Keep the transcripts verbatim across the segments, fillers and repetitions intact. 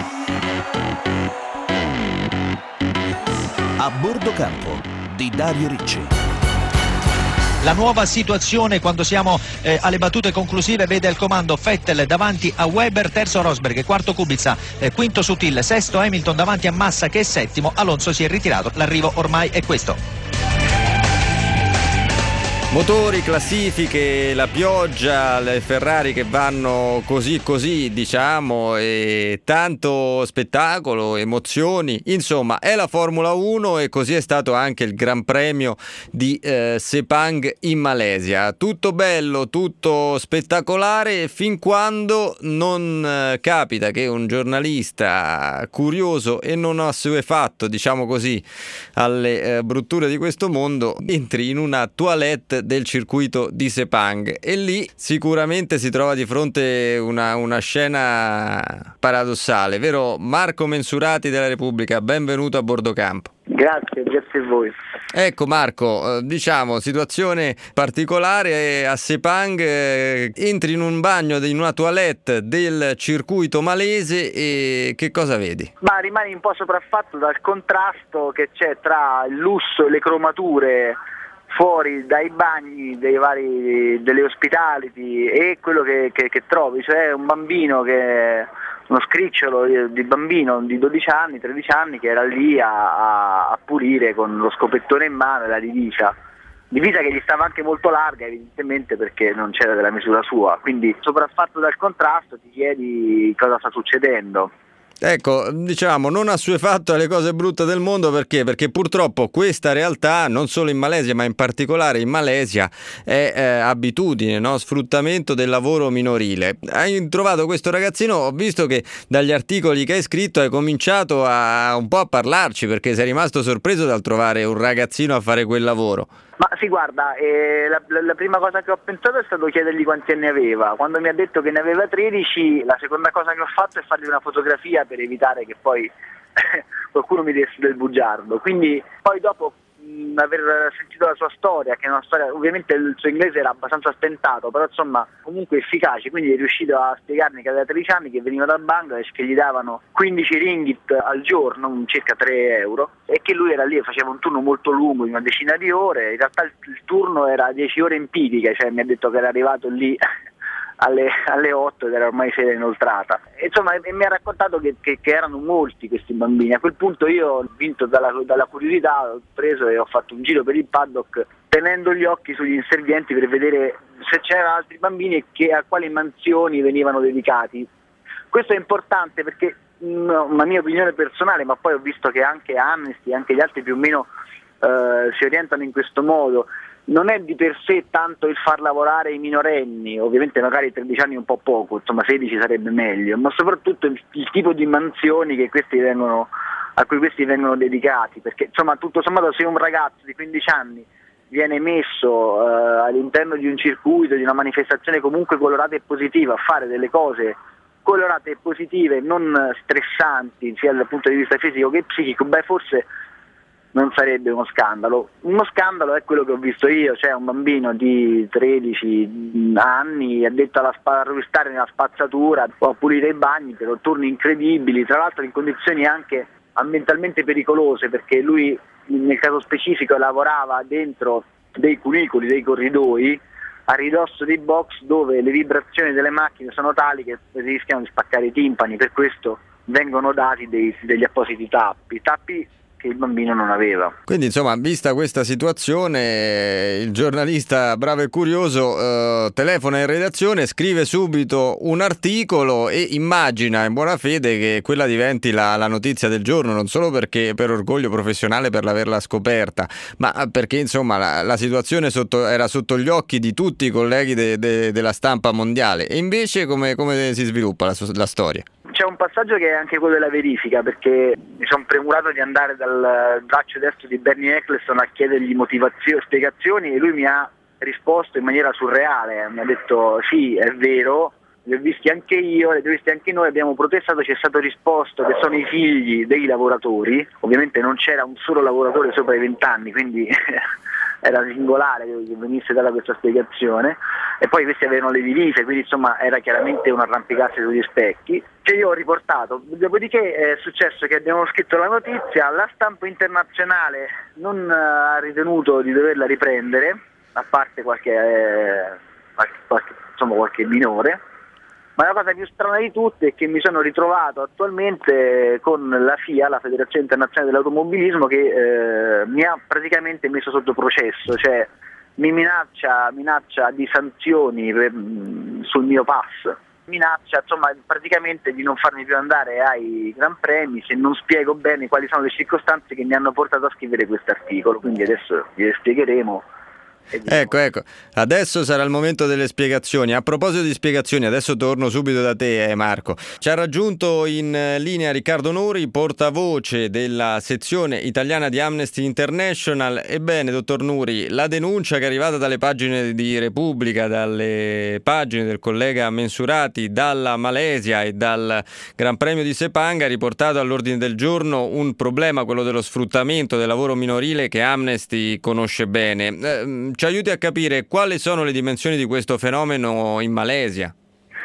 A bordo campo di Dario Ricci. La nuova situazione quando siamo eh, alle battute conclusive vede il comando Vettel davanti a Weber, terzo Rosberg, quarto Kubica, eh, quinto Sutil, sesto Hamilton davanti a Massa che è settimo. Alonso si è ritirato, l'arrivo ormai è questo. Motori, classifiche, la pioggia, le Ferrari che vanno così così, diciamo, e tanto spettacolo, emozioni, insomma è la Formula uno e così è stato anche il Gran Premio di eh, Sepang in Malesia. Tutto bello, tutto spettacolare fin quando non eh, capita che un giornalista curioso e non assuefatto, diciamo così, alle eh, brutture di questo mondo entri in una toilette del circuito di Sepang e lì sicuramente si trova di fronte una, una scena paradossale, vero Marco Mensurati della Repubblica? Benvenuto a bordo campo. Grazie, grazie a voi. Ecco Marco, diciamo situazione particolare a Sepang, eh, entri in un bagno, in una toilette del circuito malese e che cosa vedi? Ma rimani un po' sopraffatto dal contrasto che c'è tra il lusso e le cromature fuori dai bagni dei vari, delle hospitality e quello che, che, che trovi, cioè un bambino che uno scricciolo di bambino di dodici anni, tredici anni che era lì a, a, a pulire con lo scopettone in mano e la divisa divisa che gli stava anche molto larga evidentemente perché non c'era della misura sua, quindi sopraffatto dal contrasto ti chiedi cosa sta succedendo. Ecco, diciamo, non assuefatto alle cose brutte del mondo perché? Perché purtroppo questa realtà, non solo in Malesia, ma in particolare in Malesia, è eh, abitudine, no? Sfruttamento del lavoro minorile. Hai trovato questo ragazzino, ho visto che dagli articoli che hai scritto hai cominciato a un po' a parlarci perché sei rimasto sorpreso dal trovare un ragazzino a fare quel lavoro. Ma sì, guarda, eh, la, la, la prima cosa che ho pensato è stato chiedergli quanti anni aveva. Quando mi ha detto che ne aveva tredici, la seconda cosa che ho fatto è fargli una fotografia per evitare che poi qualcuno mi desse del bugiardo. Quindi poi dopo mh, aver sentito la sua storia, che è una storia, ovviamente il suo inglese era abbastanza stentato, però insomma comunque efficace, quindi è riuscito a spiegarmi che aveva tredici anni, che veniva dal Bangladesh, che gli davano quindici ringgit al giorno, circa tre euro, e che lui era lì e faceva un turno molto lungo, di una decina di ore. In realtà il, il turno era dieci ore empiriche, cioè mi ha detto che era arrivato lì alle, alle otto ed era ormai sera inoltrata. E, insomma, e mi ha raccontato che, che, che erano molti questi bambini. A quel punto io, vinto dalla, dalla curiosità, ho preso e ho fatto un giro per il paddock tenendo gli occhi sugli inservienti per vedere se c'erano altri bambini e che, a quali mansioni venivano dedicati. Questo è importante perché una mia opinione personale, ma poi ho visto che anche Amnesty e anche gli altri più o meno eh, si orientano in questo modo. Non è di per sé tanto il far lavorare i minorenni, ovviamente magari tredici anni è un po' poco, insomma sedici sarebbe meglio, ma soprattutto il, il tipo di mansioni che questi vengono, a cui questi vengono dedicati, perché insomma tutto sommato se un ragazzo di quindici anni viene messo eh, all'interno di un circuito, di una manifestazione comunque colorata e positiva, a fare delle cose colorate e positive, non stressanti sia dal punto di vista fisico che psichico, beh forse non sarebbe uno scandalo. Uno scandalo è quello che ho visto io, cioè un bambino di tredici anni addetto alla spa- a rovistare nella spazzatura o a pulire i bagni per turni incredibili, tra l'altro in condizioni anche ambientalmente pericolose, perché lui nel caso specifico lavorava dentro dei cunicoli, dei corridoi, a ridosso dei box dove le vibrazioni delle macchine sono tali che rischiano di spaccare i timpani, per questo vengono dati dei, degli appositi tappi, tappi che il bambino non aveva. Quindi insomma, vista questa situazione, il giornalista bravo e curioso eh, telefona in redazione, scrive subito un articolo e immagina in buona fede che quella diventi la, la notizia del giorno, non solo perché per orgoglio professionale per l'averla scoperta, ma perché insomma la, la situazione sotto, era sotto gli occhi di tutti i colleghi de, de, della stampa mondiale. E invece come, come si sviluppa la, la storia? C'è un passaggio che è anche quello della verifica, perché mi sono premurato di andare dal braccio destro di Bernie Ecclestone a chiedergli motivazioni, spiegazioni, e lui mi ha risposto in maniera surreale, mi ha detto sì, è vero, li ho visti anche io, li ho visti anche noi, abbiamo protestato, ci è stato risposto che sono i figli dei lavoratori, ovviamente non c'era un solo lavoratore sopra i vent'anni, quindi era singolare che venisse data questa spiegazione, e poi questi avevano le divise, quindi insomma era chiaramente un arrampicarsi sugli specchi, che io ho riportato. Dopodiché è successo che abbiamo scritto la notizia, la stampa internazionale non ha ritenuto di doverla riprendere, a parte qualche, eh, qualche, qualche, insomma, qualche minore, ma la cosa più strana di tutte è che mi sono ritrovato attualmente con la F I A, la Federazione Internazionale dell'Automobilismo, che eh, mi ha praticamente messo sotto processo, cioè mi minaccia, minaccia di sanzioni per, mh, sul mio pass, minaccia insomma praticamente di non farmi più andare ai Gran Premi se non spiego bene quali sono le circostanze che mi hanno portato a scrivere questo articolo, quindi adesso gliele spiegheremo. Ecco, ecco, adesso sarà il momento delle spiegazioni. A proposito di spiegazioni, adesso torno subito da te, eh, Marco. Ci ha raggiunto in linea Riccardo Nuri, portavoce della sezione italiana di Amnesty International. Ebbene, dottor Nuri, la denuncia che è arrivata dalle pagine di Repubblica, dalle pagine del collega Mensurati, dalla Malesia e dal Gran Premio di Sepang ha riportato all'ordine del giorno un problema, quello dello sfruttamento del lavoro minorile, che Amnesty conosce bene. Eh, Ci aiuti a capire quali sono le dimensioni di questo fenomeno in Malesia?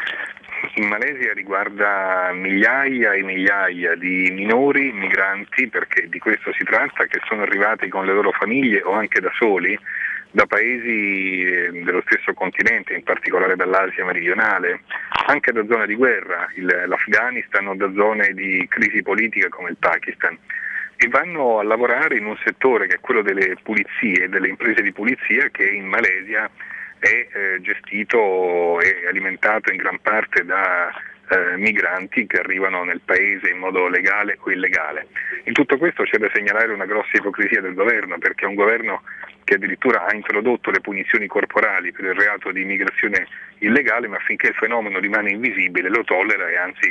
In Malesia riguarda migliaia e migliaia di minori migranti, perché di questo si tratta, che sono arrivati con le loro famiglie o anche da soli da paesi dello stesso continente, in particolare dall'Asia meridionale, anche da zone di guerra, il, l'Afghanistan, o da zone di crisi politica come il Pakistan. E vanno a lavorare in un settore che è quello delle pulizie, delle imprese di pulizia, che in Malesia è eh, gestito e alimentato in gran parte da eh, migranti che arrivano nel paese in modo legale o illegale. In tutto questo c'è da segnalare una grossa ipocrisia del governo, perché è un governo che addirittura ha introdotto le punizioni corporali per il reato di immigrazione illegale, ma finché il fenomeno rimane invisibile lo tollera e anzi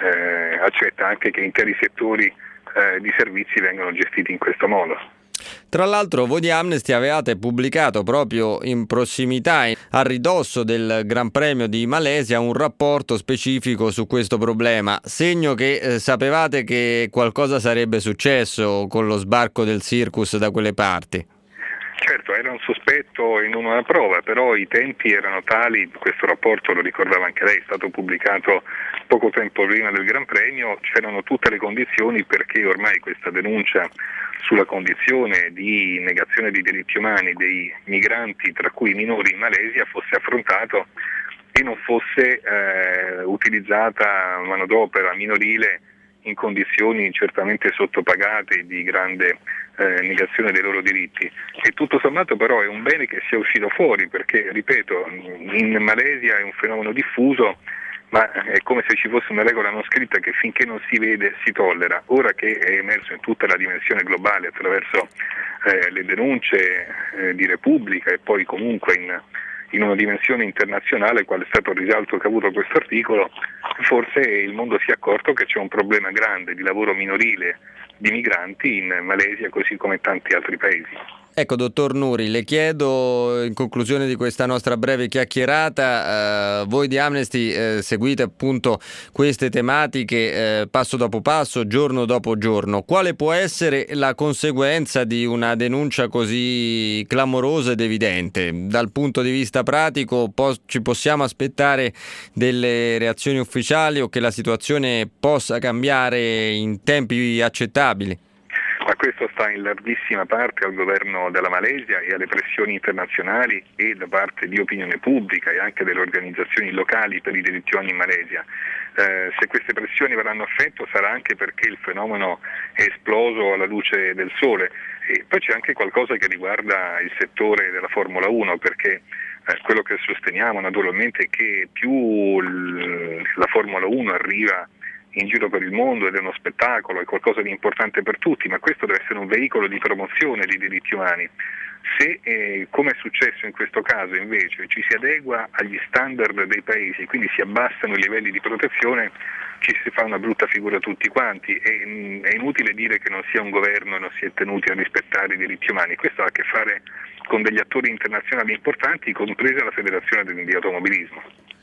eh, accetta anche che interi settori Eh, di servizi vengono gestiti in questo modo. Tra l'altro voi di Amnesty avevate pubblicato proprio in prossimità, a ridosso del Gran Premio di Malesia, un rapporto specifico su questo problema, segno che eh, sapevate che qualcosa sarebbe successo con lo sbarco del circus da quelle parti. Certo, era un sospetto e non una prova, però i tempi erano tali, questo rapporto lo ricordava anche lei, è stato pubblicato poco tempo prima del Gran Premio, c'erano tutte le condizioni perché ormai questa denuncia sulla condizione di negazione dei diritti umani dei migranti, tra cui i minori in Malesia, fosse affrontato e non fosse eh, utilizzata manodopera minorile in condizioni certamente sottopagate di grande eh, negazione dei loro diritti. E tutto sommato però è un bene che sia uscito fuori, perché, ripeto, in Malesia è un fenomeno diffuso, ma è come se ci fosse una regola non scritta che finché non si vede si tollera. Ora che è emerso in tutta la dimensione globale attraverso eh, le denunce eh, di Repubblica e poi comunque in, in una dimensione internazionale, qual è stato il risalto che ha avuto questo articolo, forse il mondo si è accorto che c'è un problema grande di lavoro minorile di migranti in Malesia, così come in tanti altri paesi. Ecco, dottor Nuri, le chiedo in conclusione di questa nostra breve chiacchierata, eh, voi di Amnesty eh, seguite appunto queste tematiche eh, passo dopo passo, giorno dopo giorno. Quale può essere la conseguenza di una denuncia così clamorosa ed evidente? Dal punto di vista pratico po- ci possiamo aspettare delle reazioni ufficiali o che la situazione possa cambiare in tempi accettabili? Ma questo sta in larghissima parte al governo della Malesia e alle pressioni internazionali e da parte di opinione pubblica e anche delle organizzazioni locali per i diritti umani in Malesia. Eh, se queste pressioni verranno a effetto sarà anche perché il fenomeno è esploso alla luce del sole. E poi c'è anche qualcosa che riguarda il settore della Formula uno, perché eh, quello che sosteniamo naturalmente è che più l- la Formula uno arriva in giro per il mondo ed è uno spettacolo, è qualcosa di importante per tutti, ma questo deve essere un veicolo di promozione dei diritti umani. Se, eh, come è successo in questo caso, invece ci si adegua agli standard dei paesi, quindi si abbassano i livelli di protezione, ci si fa una brutta figura tutti quanti. E, mh, è inutile dire che non sia un governo e non si è tenuti a rispettare i diritti umani. Questo ha a che fare con degli attori internazionali importanti, compresa la Federazione di Automobilismo.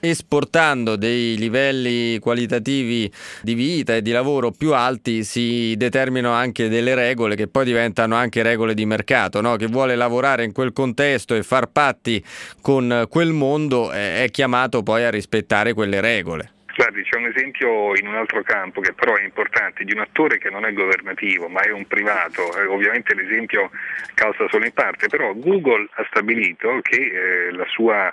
esportando dei livelli qualitativi di vita e di lavoro più alti si determinano anche delle regole che poi diventano anche regole di mercato, no? Chi vuole lavorare in quel contesto e far patti con quel mondo è chiamato poi a rispettare quelle regole. Guardi, c'è un esempio in un altro campo che però è importante, di un attore che non è governativo ma è un privato. Eh, ovviamente l'esempio calza solo in parte, però Google ha stabilito che eh, la sua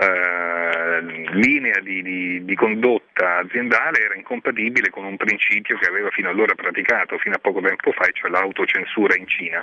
eh, linea di, di, di condotta aziendale era incompatibile con un principio che aveva fino allora praticato, fino a poco tempo fa, cioè l'autocensura in Cina.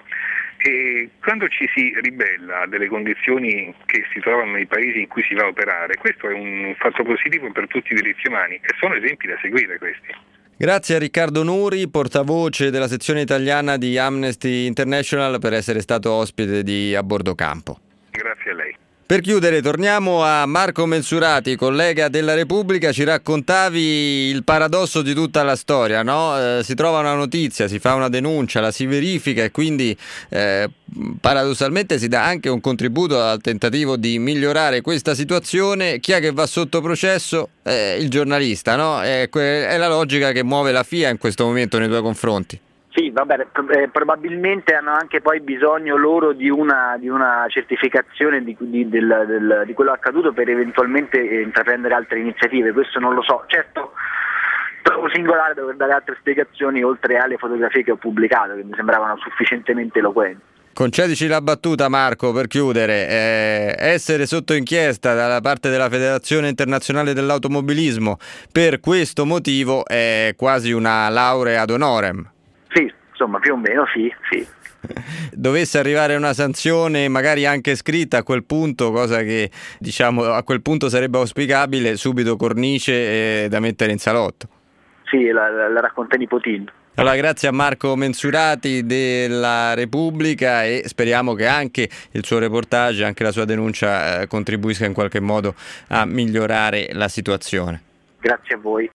E quando ci si ribella a delle condizioni che si trovano nei paesi in cui si va a operare, questo è un fatto positivo per tutti i diritti umani e sono esempi da seguire questi. Grazie a Riccardo Nuri, portavoce della sezione italiana di Amnesty International, per essere stato ospite di A Bordo Campo. Grazie a lei. Per chiudere torniamo a Marco Mensurati, collega della Repubblica. Ci raccontavi il paradosso di tutta la storia, no? Eh, si trova una notizia, si fa una denuncia, la si verifica e quindi eh, paradossalmente si dà anche un contributo al tentativo di migliorare questa situazione. Chi è che va sotto processo? Eh, il giornalista, no? È, è la logica che muove la F I A in questo momento nei tuoi confronti. Sì, vabbè, eh, probabilmente hanno anche poi bisogno loro di una, di una certificazione di, di, del, del, di quello accaduto per eventualmente intraprendere altre iniziative, questo non lo so. Certo, trovo singolare dover dare altre spiegazioni oltre alle fotografie che ho pubblicato, che mi sembravano sufficientemente eloquenti. Concedici la battuta, Marco, per chiudere. Eh, essere sotto inchiesta dalla parte della Federazione Internazionale dell'Automobilismo per questo motivo è quasi una laurea ad honorem. Sì, insomma, più o meno sì, sì. Dovesse arrivare una sanzione magari anche scritta a quel punto, cosa che diciamo a quel punto sarebbe auspicabile, subito cornice eh, da mettere in salotto. Sì, la, la, la racconta ai nipotini. Allora, grazie a Marco Mensurati della Repubblica e speriamo che anche il suo reportage, anche la sua denuncia eh, contribuisca in qualche modo a migliorare la situazione. Grazie a voi.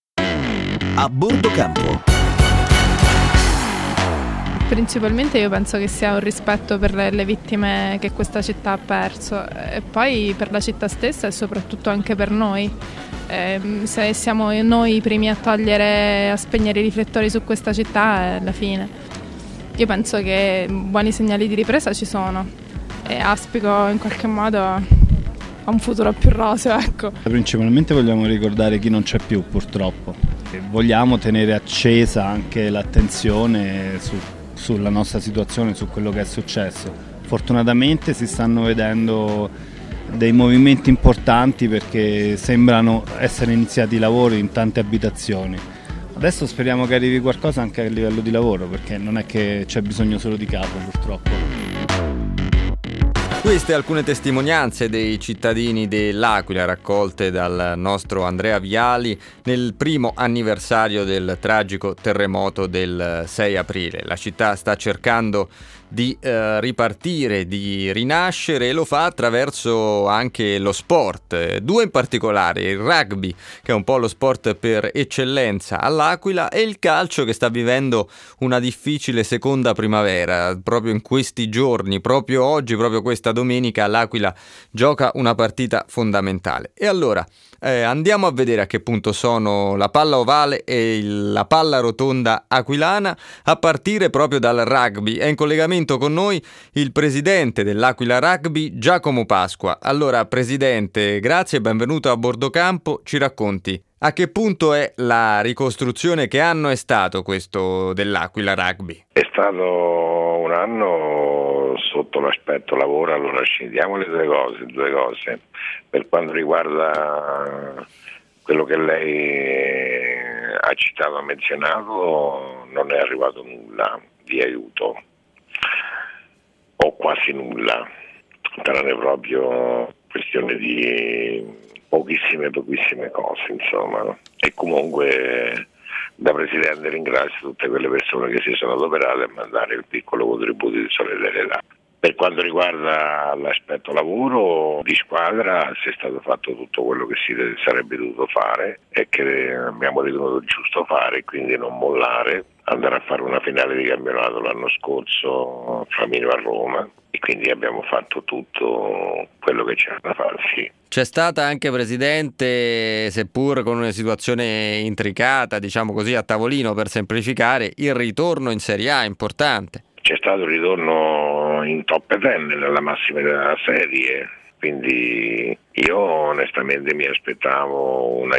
A Bordo Campo. Principalmente io penso che sia un rispetto per le, le vittime che questa città ha perso e poi per la città stessa e soprattutto anche per noi. Eh, se siamo noi i primi a togliere, a spegnere i riflettori su questa città è la fine. Io penso che buoni segnali di ripresa ci sono e auspico in qualche modo a un futuro più roseo, ecco. Principalmente vogliamo ricordare chi non c'è più, purtroppo. E vogliamo tenere accesa anche l'attenzione su sulla nostra situazione, su quello che è successo. Fortunatamente si stanno vedendo dei movimenti importanti perché sembrano essere iniziati i lavori in tante abitazioni. Adesso speriamo che arrivi qualcosa anche a livello di lavoro, perché non è che c'è bisogno solo di capo, purtroppo. Queste alcune testimonianze dei cittadini dell'Aquila raccolte dal nostro Andrea Viali nel primo anniversario del tragico terremoto del sei aprile. La città sta cercando di eh, ripartire, di rinascere e lo fa attraverso anche lo sport. Due in particolare, il rugby, che è un po' lo sport per eccellenza all'Aquila, e il calcio che sta vivendo una difficile seconda primavera. Proprio in questi giorni, proprio oggi, proprio questa domenica, l'Aquila gioca una partita fondamentale. E allora eh, andiamo a vedere a che punto sono la palla ovale e il, la palla rotonda aquilana, a partire proprio dal rugby. È in collegamento con noi il presidente dell'Aquila Rugby, Giacomo Pasqua. Allora, presidente, grazie e benvenuto a Bordo Campo. Ci racconti a che punto è la ricostruzione, che anno è stato questo dell'Aquila Rugby? È stato un anno sotto l'aspetto lavoro, allora scendiamo le due cose, due cose. Per quanto riguarda quello che lei ha citato, ha menzionato, non è arrivato nulla di aiuto, o quasi nulla, tranne proprio questione di pochissime, pochissime cose, insomma. E comunque da Presidente ringrazio tutte quelle persone che si sono adoperate a mandare il piccolo contributo di solidarietà. Per quanto riguarda l'aspetto lavoro di squadra, si è stato fatto tutto quello che si sarebbe dovuto fare e che abbiamo ritenuto giusto fare, quindi non mollare, andare a fare una finale di campionato l'anno scorso Flaminio a Roma, e quindi abbiamo fatto tutto quello che c'era da fare, sì. C'è stata anche, Presidente, seppur con una situazione intricata, diciamo così, a tavolino per semplificare, il ritorno in Serie A importante. C'è stato il ritorno in top dieci nella massima della serie, quindi io onestamente mi aspettavo un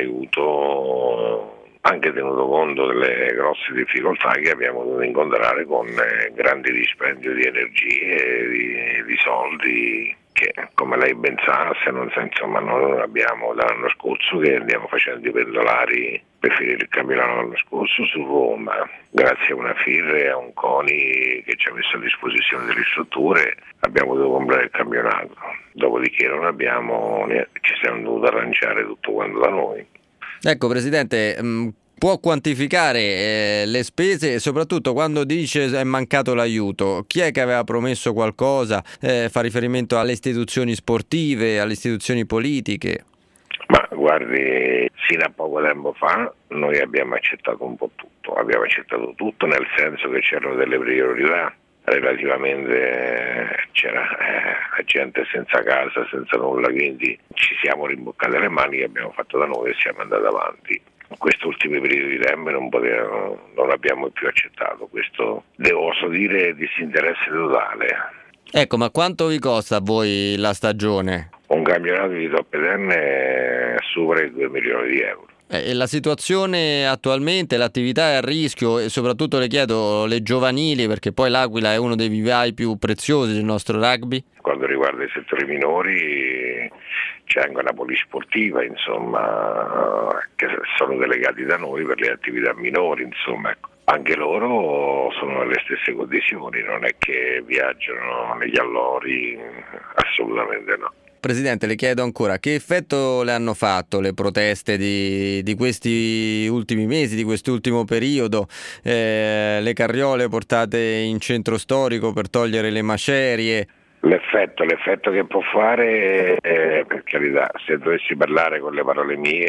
aiuto, anche tenuto conto delle grosse difficoltà che abbiamo dovuto incontrare con grandi dispendio di energie, di, di soldi, che come lei ben sa, se non sa, insomma, noi abbiamo dall'anno scorso che andiamo facendo i pendolari per finire il campionato l'anno scorso su Roma, grazie a una F I R e a un CONI che ci ha messo a disposizione delle strutture, abbiamo dovuto comprare il campionato, dopodiché non abbiamo, ci siamo dovuti arrangiare tutto quanto da noi. Ecco, Presidente, mh, può quantificare eh, le spese e soprattutto quando dice è mancato l'aiuto, chi è che aveva promesso qualcosa? Eh, fa riferimento alle istituzioni sportive, alle istituzioni politiche? Ma guardi, fino a poco tempo fa noi abbiamo accettato un po' tutto, abbiamo accettato tutto nel senso che c'erano delle priorità, relativamente c'era eh, gente senza casa, senza nulla, quindi ci siamo rimboccati le mani che abbiamo fatto da noi e siamo andati avanti. Questi ultimi periodi di tempo non, potevano, non abbiamo più accettato, questo devo oso dire disinteresse totale. Ecco, ma quanto vi costa a voi la stagione? Un campionato di top dieci supera i due milioni di euro. E la situazione attualmente, l'attività è a rischio e soprattutto le chiedo le giovanili, perché poi l'Aquila è uno dei vivai più preziosi del nostro rugby. Quando riguarda i settori minori c'è anche una polisportiva, insomma, che sono delegati da noi per le attività minori, insomma, ecco. Anche loro sono nelle stesse condizioni, non è che viaggiano negli allori, assolutamente no. Presidente, le chiedo ancora, che effetto le hanno fatto le proteste di, di questi ultimi mesi, di quest'ultimo periodo, eh, le carriole portate in centro storico per togliere le macerie? L'effetto, l'effetto che può fare, eh, per carità, se dovessi parlare con le parole mie,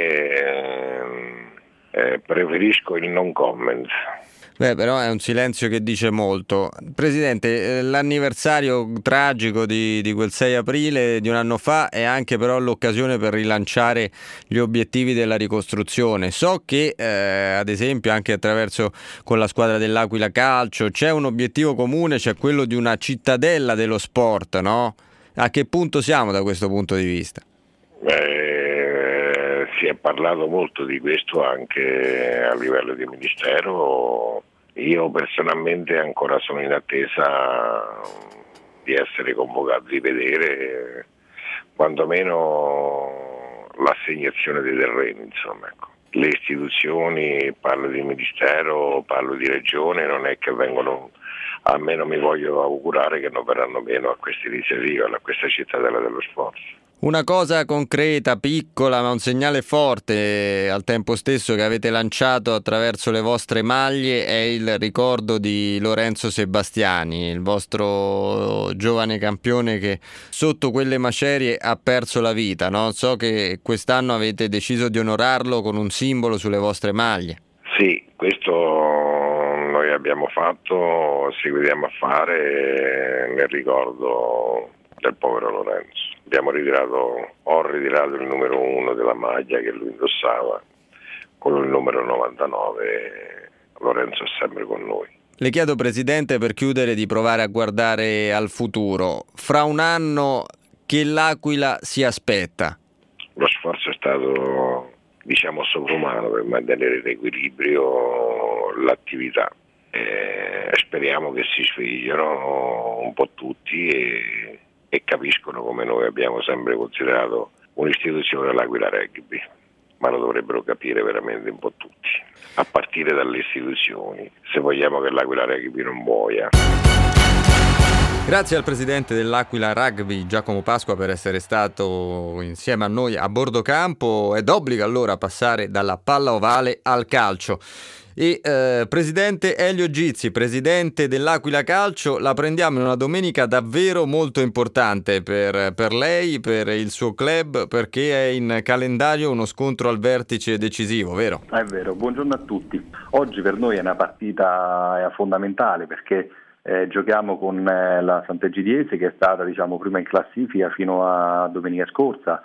eh, eh, preferisco il non comment. Beh, però è un silenzio che dice molto. Presidente, l'anniversario tragico di, di quel sei aprile di un anno fa è anche però l'occasione per rilanciare gli obiettivi della ricostruzione. So che, eh, ad esempio, anche attraverso con la squadra dell'Aquila Calcio c'è un obiettivo comune, c'è quello di una cittadella dello sport, no? A che punto siamo da questo punto di vista? Eh, si è parlato molto di questo anche a livello di ministero. Io personalmente ancora sono in attesa di essere convocato, di vedere quantomeno l'assegnazione dei terreni, insomma, ecco. Le istituzioni, parlo di ministero, parlo di regione, non è che vengono, almeno mi voglio augurare che non verranno meno a questa iniziativa, a questa cittadella dello sport. Una cosa concreta, piccola, ma un segnale forte al tempo stesso che avete lanciato attraverso le vostre maglie è il ricordo di Lorenzo Sebastiani, il vostro giovane campione che sotto quelle macerie ha perso la vita, no? So che quest'anno avete deciso di onorarlo con un simbolo sulle vostre maglie. Sì, questo noi abbiamo fatto, seguiremo a fare nel ricordo del povero Lorenzo. Abbiamo ritirato, ho ritirato il numero uno della maglia che lui indossava, con il numero novantanove, Lorenzo è sempre con noi. Le chiedo, Presidente, per chiudere, di provare a guardare al futuro. Fra un anno che l'Aquila si aspetta? Lo sforzo è stato, diciamo, sovrumano per mantenere l'equilibrio, l'attività. Eh, speriamo che si svegliano un po' tutti e e capiscono come noi abbiamo sempre considerato un'istituzione dell'Aquila Rugby, ma lo dovrebbero capire veramente un po' tutti, a partire dalle istituzioni, se vogliamo che l'Aquila Rugby non muoia. Grazie al presidente dell'Aquila Rugby, Giacomo Pasqua, per essere stato insieme a noi a bordo campo. È d'obbligo allora passare dalla palla ovale al calcio. E eh, presidente Elio Gizzi, presidente dell'Aquila Calcio, la prendiamo in una domenica davvero molto importante per, per lei, per il suo club, perché è in calendario uno scontro al vertice decisivo, vero? È vero, buongiorno a tutti. Oggi per noi è una partita fondamentale perché Eh, giochiamo con eh, la Sant'Egidiese, che è stata diciamo prima in classifica fino a domenica scorsa.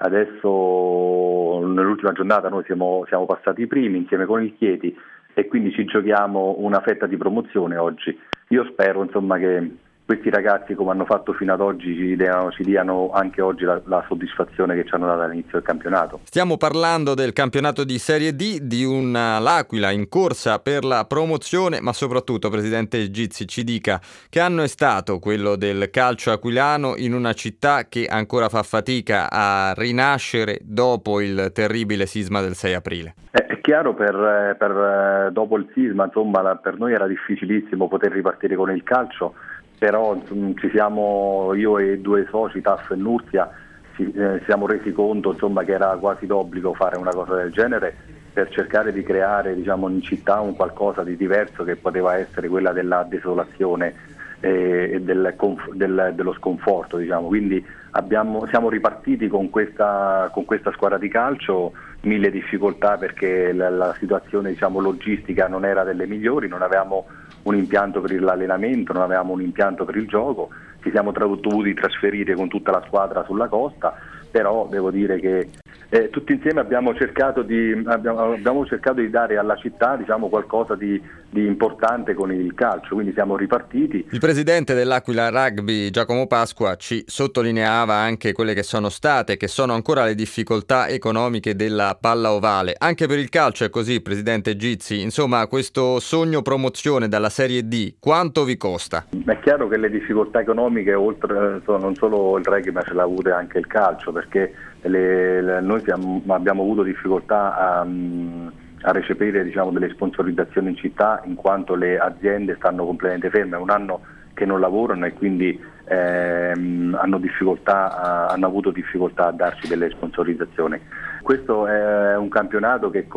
Adesso nell'ultima giornata noi siamo, siamo passati i primi insieme con il Chieti e quindi ci giochiamo una fetta di promozione oggi. Io spero insomma che questi ragazzi, come hanno fatto fino ad oggi, ci diano, ci diano anche oggi la, la soddisfazione che ci hanno dato all'inizio del campionato. Stiamo parlando del campionato di Serie D, di una L'Aquila in corsa per la promozione, ma soprattutto, Presidente Gizzi, ci dica che anno è stato quello del calcio aquilano in una città che ancora fa fatica a rinascere dopo il terribile sisma del sei aprile. È chiaro, per, per dopo il sisma, insomma, per noi era difficilissimo poter ripartire con il calcio. Però ci siamo, io e due soci, Taff e Nurzia, ci eh, siamo resi conto insomma, che era quasi d'obbligo fare una cosa del genere per cercare di creare diciamo, in città un qualcosa di diverso che poteva essere quella della desolazione e, e del, del, dello sconforto. Diciamo. Quindi abbiamo, siamo ripartiti con questa, con questa squadra di calcio, mille difficoltà perché la, la situazione diciamo, logistica non era delle migliori, non avevamo un impianto per l'allenamento, non avevamo un impianto per il gioco, ci siamo dovuti trasferire con tutta la squadra sulla costa, però devo dire che eh, tutti insieme abbiamo cercato di, abbiamo, abbiamo cercato di dare alla città diciamo, qualcosa di, di importante con il calcio, quindi siamo ripartiti. Il presidente dell'Aquila Rugby, Giacomo Pasqua, ci sottolineava anche quelle che sono state, che sono ancora le difficoltà economiche della palla ovale. Anche per il calcio è così, Presidente Gizzi, insomma questo sogno promozione dalla Serie D, quanto vi costa? È chiaro che le difficoltà economiche, oltre non solo il rugby ma ce l'ha avute anche il calcio, perché le, le, noi siamo, abbiamo avuto difficoltà a, a recepire diciamo, delle sponsorizzazioni in città, in quanto le aziende stanno completamente ferme, è un anno che non lavorano e quindi ehm, hanno, difficoltà a, hanno avuto difficoltà a darci delle sponsorizzazioni. Questo è un campionato che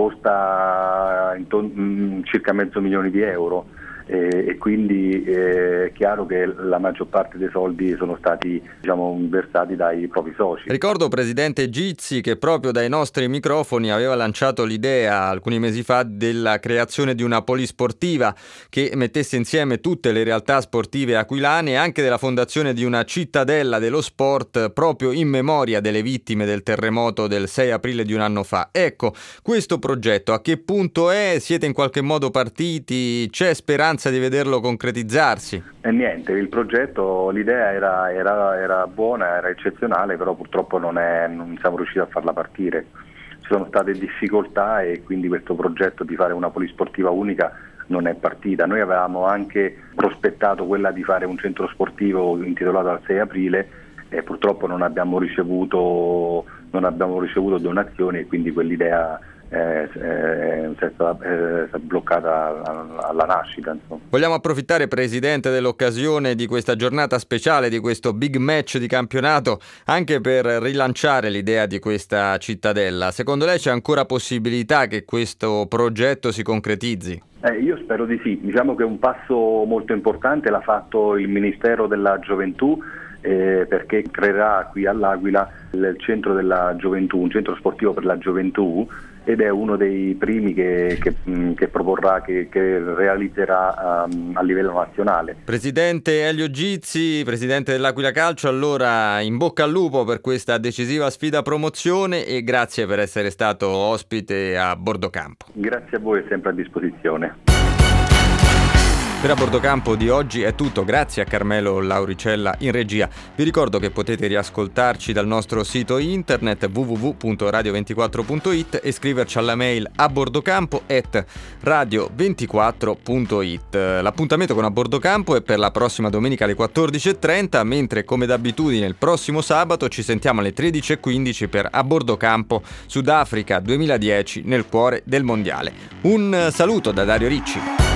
costa intorno, circa mezzo milione di euro. E, e quindi eh, è chiaro che la maggior parte dei soldi sono stati diciamo, versati dai propri soci. Ricordo, Presidente Gizzi, che proprio dai nostri microfoni aveva lanciato l'idea alcuni mesi fa della creazione di una polisportiva che mettesse insieme tutte le realtà sportive aquilane e anche della fondazione di una cittadella dello sport proprio in memoria delle vittime del terremoto del sei aprile di un anno fa. Ecco, questo progetto a che punto è? Siete in qualche modo partiti? C'è speranza di vederlo concretizzarsi? E niente, il progetto, l'idea era, era, era buona, era eccezionale, però purtroppo non, è, non siamo riusciti a farla partire. Ci sono state difficoltà e quindi questo progetto di fare una polisportiva unica non è partita. Noi avevamo anche prospettato quella di fare un centro sportivo intitolato al sei aprile e purtroppo non abbiamo ricevuto, non abbiamo ricevuto donazioni e quindi quell'idea Eh, eh, è stata eh, bloccata alla nascita. Insomma. Vogliamo approfittare, Presidente, dell'occasione di questa giornata speciale, di questo big match di campionato, anche per rilanciare l'idea di questa cittadella. Secondo lei c'è ancora possibilità che questo progetto si concretizzi? Eh, io spero di sì. Diciamo che un passo molto importante l'ha fatto il Ministero della Gioventù, eh, perché creerà qui all'Aquila il centro della gioventù, un centro sportivo per la gioventù, ed è uno dei primi che, che, che proporrà, che, che realizzerà um, a livello nazionale. Presidente Elio Gizzi, Presidente dell'Aquila Calcio, allora in bocca al lupo per questa decisiva sfida promozione e grazie per essere stato ospite a Bordo Campo. Grazie a voi, è sempre a disposizione. Per A Bordo Campo di oggi è tutto, grazie a Carmelo Lauricella in regia. Vi ricordo che potete riascoltarci dal nostro sito internet w w w punto radio ventiquattro punto it e scriverci alla mail a bordocampo chiocciola radio ventiquattro punto it. L'appuntamento con A Bordo Campo è per la prossima domenica alle quattordici e trenta, mentre come d'abitudine il prossimo sabato ci sentiamo alle tredici e quindici per A Bordo Campo Sudafrica duemiladieci nel cuore del mondiale. Un saluto da Dario Ricci.